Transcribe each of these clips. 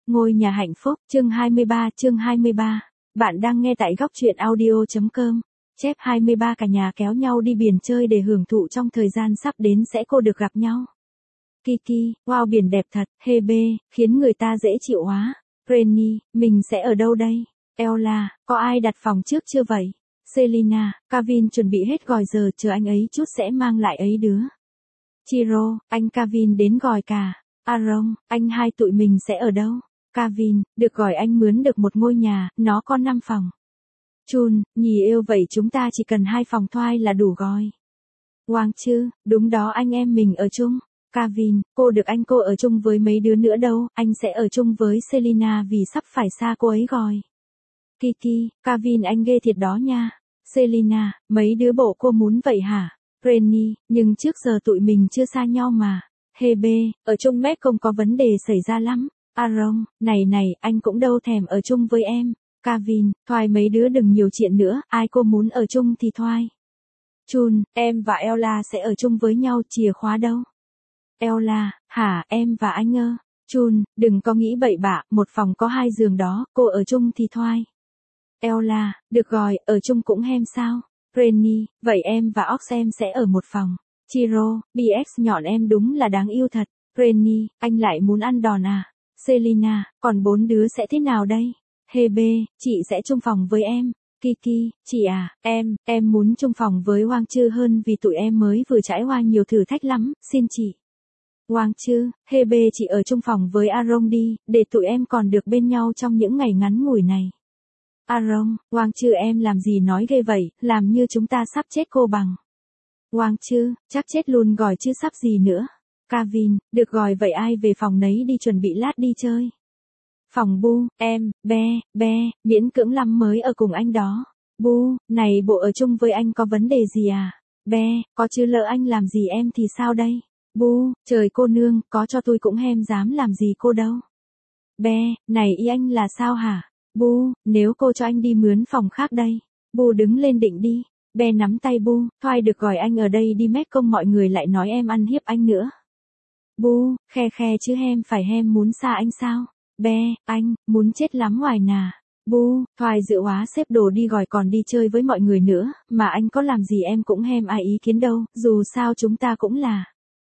Ngôi nhà hạnh phúc, chương 23. Bạn đang nghe tại góc truyện audio.com. Chép 23 cả nhà kéo nhau đi biển chơi để hưởng thụ trong thời gian sắp đến sẽ cô được gặp nhau. Kiki, wow biển đẹp thật, Hebe, khiến người ta dễ chịu hóa. Rennie, mình sẽ ở đâu đây? Ella, có ai đặt phòng trước chưa vậy? Selina, Kevin chuẩn bị hết gòi giờ chờ anh ấy chút sẽ mang lại ấy đứa. Chiro, anh Kevin đến gòi cả. Aaron, anh hai tụi mình sẽ ở đâu? Kevin, được gọi anh mướn được một ngôi nhà, nó có 5 phòng. Chun, nhì yêu vậy chúng ta chỉ cần 2 phòng thoai là đủ rồi. Wang Chư, đúng đó anh em mình ở chung. Kevin, cô được anh cô ở chung với mấy đứa nữa đâu, anh sẽ ở chung với Selina vì sắp phải xa cô ấy rồi. Kiki, Kevin anh ghê thiệt đó nha. Selina, mấy đứa bộ cô muốn vậy hả? Rennie, nhưng trước giờ tụi mình chưa xa nhau mà. Hebe, ở chung mét không có vấn đề xảy ra lắm. Aaron, này, anh cũng đâu thèm ở chung với em. Kevin, thoai mấy đứa đừng nhiều chuyện nữa, ai cô muốn ở chung thì thoai. Chun, em và Ella sẽ ở chung với nhau, chìa khóa đâu? Ella, hả em và anh ơ? Chun, đừng có nghĩ bậy bạ, một phòng có 2 giường đó, cô ở chung thì thoai. Ella, được rồi, ở chung cũng hem sao? Rennie, vậy em và Ox em sẽ ở một phòng. Chiro, BX nhọn em đúng là đáng yêu thật. Rennie, anh lại muốn ăn đòn à? Selina, còn 4 đứa sẽ thế nào đây? Hebe, chị sẽ chung phòng với em. Kiki, chị à, em muốn chung phòng với Wang Chư hơn vì tụi em mới vừa trải qua nhiều thử thách lắm, xin chị. Wang Chư, Hebe chị ở chung phòng với Aaron đi, để tụi em còn được bên nhau trong những ngày ngắn ngủi này. Aaron, Wang Chư em làm gì nói ghê vậy, làm như chúng ta sắp chết cô bằng. Wang Chư, chắc chết luôn gọi chứ sắp gì nữa. Kevin, được gọi vậy ai về phòng nấy đi chuẩn bị lát đi chơi. Phòng Bu, em, be, miễn cưỡng lắm mới ở cùng anh đó. Bu, này bộ ở chung với anh có vấn đề gì à? Be, có chứ lỡ anh làm gì em thì sao đây? Bu, trời cô nương, có cho tôi cũng hem dám làm gì cô đâu. Be, này ý anh là sao hả? Bu, nếu cô cho anh đi mướn phòng khác đây. Bu đứng lên định đi. Be nắm tay Bu, thoai được gọi anh ở đây đi mét công mọi người lại nói em ăn hiếp anh nữa. Bu, khe chứ hem phải hem muốn xa anh sao? Be, anh, muốn chết lắm ngoài nà. Bu, thoai dự hóa xếp đồ đi gọi còn đi chơi với mọi người nữa, mà anh có làm gì em cũng hem ai ý kiến đâu, dù sao chúng ta cũng là.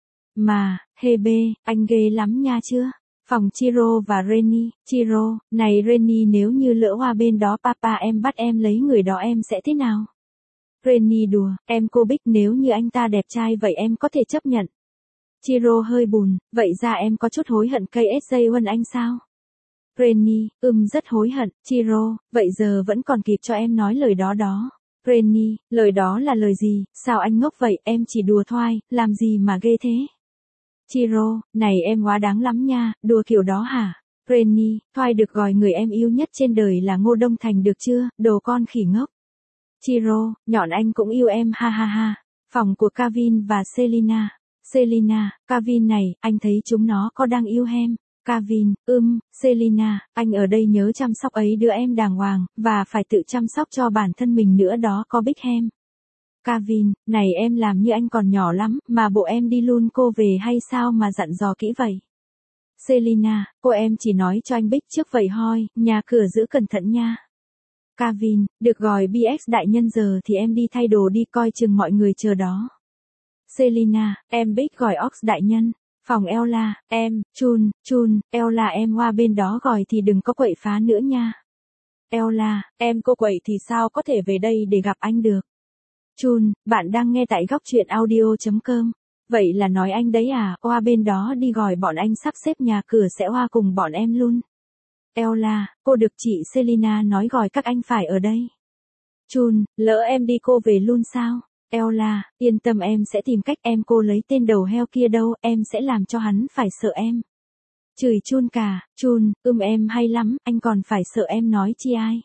Mà, Hebe, anh ghê lắm nha chưa? Phòng Chiro và Rennie, Chiro, này Rennie nếu như lỡ hoa bên đó papa em bắt em lấy người đó em sẽ thế nào? Rennie đùa, em cô Bích nếu như anh ta đẹp trai vậy em có thể chấp nhận. Chiro hơi buồn, vậy ra em có chút hối hận cây SJ anh sao? Rennie, rất hối hận, Chiro, vậy giờ vẫn còn kịp cho em nói lời đó đó. Rennie, lời đó là lời gì, sao anh ngốc vậy, em chỉ đùa thoai, làm gì mà ghê thế? Chiro, này em quá đáng lắm nha, đùa kiểu đó hả? Rennie, thoai được gọi người em yêu nhất trên đời là Ngô Đông Thành được chưa, đồ con khỉ ngốc. Chiro, nhọn anh cũng yêu em ha ha ha. Phòng của Kevin và Selina. Selina, Kevin này, anh thấy chúng nó có đang yêu hem. Kevin, Selina, anh ở đây nhớ chăm sóc ấy đứa em đàng hoàng, và phải tự chăm sóc cho bản thân mình nữa đó có Bích hem. Kevin, này em làm như anh còn nhỏ lắm, mà bộ em đi luôn cô về hay sao mà dặn dò kỹ vậy? Selina, cô em chỉ nói cho anh Bích trước vậy thôi, nhà cửa giữ cẩn thận nha. Kevin, được gọi BX đại nhân giờ thì em đi thay đồ đi coi chừng mọi người chờ đó. Selina, em Bích gọi Ox đại nhân. Phòng Ella, em, Chun, Ella em qua bên đó gọi thì đừng có quậy phá nữa nha. Ella, em cô quậy thì sao có thể về đây để gặp anh được. Chun, bạn đang nghe tại góc truyện audio.com. Vậy là nói anh đấy à, qua bên đó đi gọi bọn anh sắp xếp nhà cửa sẽ qua cùng bọn em luôn. Ella, cô được chị Selina nói gọi các anh phải ở đây. Chun, lỡ em đi cô về luôn sao? Ella, yên tâm em sẽ tìm cách em cô lấy tên đầu heo kia đâu, em sẽ làm cho hắn phải sợ em. Chửi Chun cả, Chun, em hay lắm, anh còn phải sợ em nói chi ai.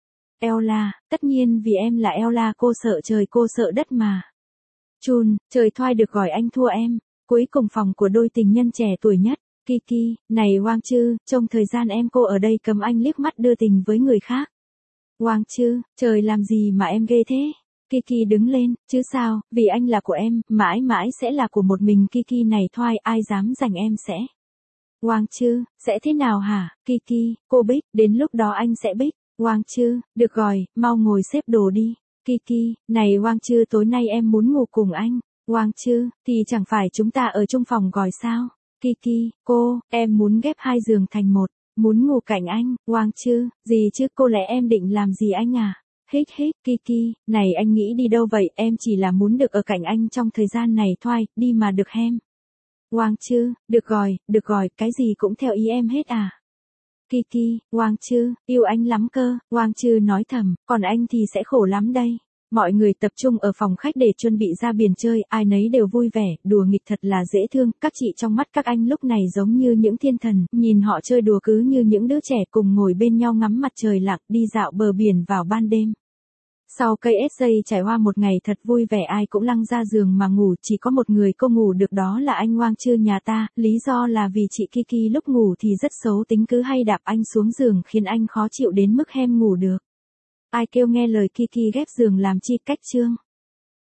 Ella, tất nhiên vì em là Ella cô sợ trời cô sợ đất mà. Chun, trời thoai được gọi anh thua em. Cuối cùng phòng của đôi tình nhân trẻ tuổi nhất. Kiki, này Wang Chư, trong thời gian em cô ở đây cấm anh liếc mắt đưa tình với người khác. Wang Chư, trời làm gì mà em ghê thế? Kiki đứng lên, chứ sao, vì anh là của em, mãi mãi sẽ là của một mình Kiki này thoai ai dám giành em sẽ. Wang Chư, sẽ thế nào hả, Kiki, cô Bích, đến lúc đó anh sẽ Bích. Wang Chư, được rồi, mau ngồi xếp đồ đi. Kiki, này Wang Chư, tối nay em muốn ngủ cùng anh. Wang Chư, thì chẳng phải chúng ta ở chung phòng gọi sao? Kiki, cô, em muốn ghép 2 giường thành một, muốn ngủ cạnh anh. Wang Chư, gì chứ, cô lẽ em định làm gì anh à? Hít hít, Kiki, này anh nghĩ đi đâu vậy, em chỉ là muốn được ở cạnh anh trong thời gian này thôi, đi mà được hem. Wang Chư, được rồi, cái gì cũng theo ý em hết à? Kiki, Wang Chư, yêu anh lắm cơ. Wang Chư nói thầm, còn anh thì sẽ khổ lắm đây. Mọi người tập trung ở phòng khách để chuẩn bị ra biển chơi, ai nấy đều vui vẻ, đùa nghịch thật là dễ thương, các chị trong mắt các anh lúc này giống như những thiên thần, nhìn họ chơi đùa cứ như những đứa trẻ cùng ngồi bên nhau ngắm mặt trời lặn, đi dạo bờ biển vào ban đêm. Sau cây SJ trải qua một ngày thật vui vẻ, ai cũng lăn ra giường mà ngủ, chỉ có một người cô ngủ được, đó là anh Wang Chư nhà ta, lý do là vì chị Kiki lúc ngủ thì rất xấu tính, cứ hay đạp anh xuống giường khiến anh khó chịu đến mức hem ngủ được. Ai kêu nghe lời Kiki ghép giường làm chi cách chương.